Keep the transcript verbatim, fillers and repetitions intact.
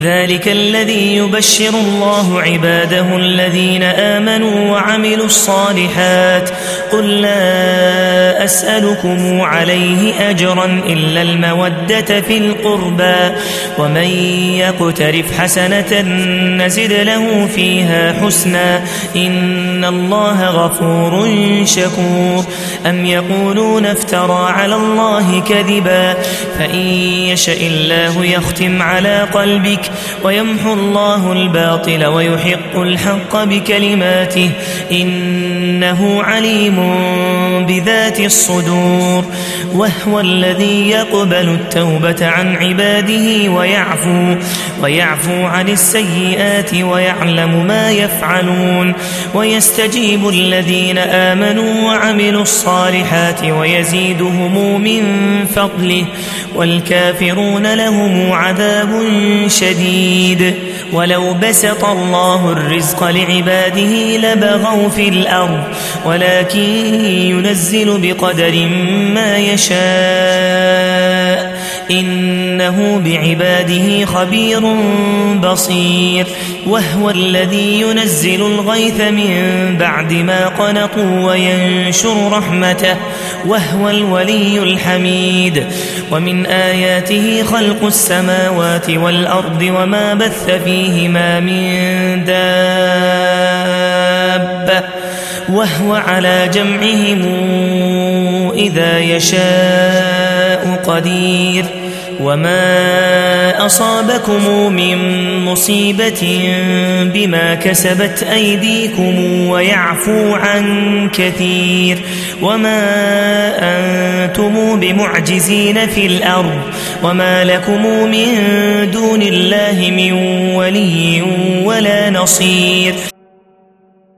ذلك الذي يبشر الله عباده الذين آمنوا وعملوا الصالحات قل لا أسألكم عليه أجرا إلا المودة في القربى ومن يقترف حسنة نزد له فيها حسنا إن الله غفور شكور أم يقولون افترى على الله كذبا فإن يشاء الله يختم على قلبك ويمحو الله الباطل ويحق الحق بكلماته إنه عليم بذات الصدور وهو الذي يقبل التوبة عن عباده ويعفو ويعفو عن السيئات ويعلم ما يفعلون ويستجيب الذين آمنوا وعملوا الصالحات ويزيدهم من فضله والكافرون لهم عذاب شديد ولو بسط الله الرزق لعباده لبغوا في الأرض ولكن ينزل بقدر ما يشاء إنه بعباده خبير بصير وهو الذي ينزل الغيث من بعد ما قنطوا وينشر رحمته وهو الولي الحميد ومن آياته خلق السماوات والأرض وما بث فيهما من دابة وهو على جمعهم إذا يشاء قدير وما أصابكم من مصيبة بما كسبت أيديكم ويعفو عن كثير وما أنتم بمعجزين في الأرض وما لكم من دون الله من ولي ولا نصير.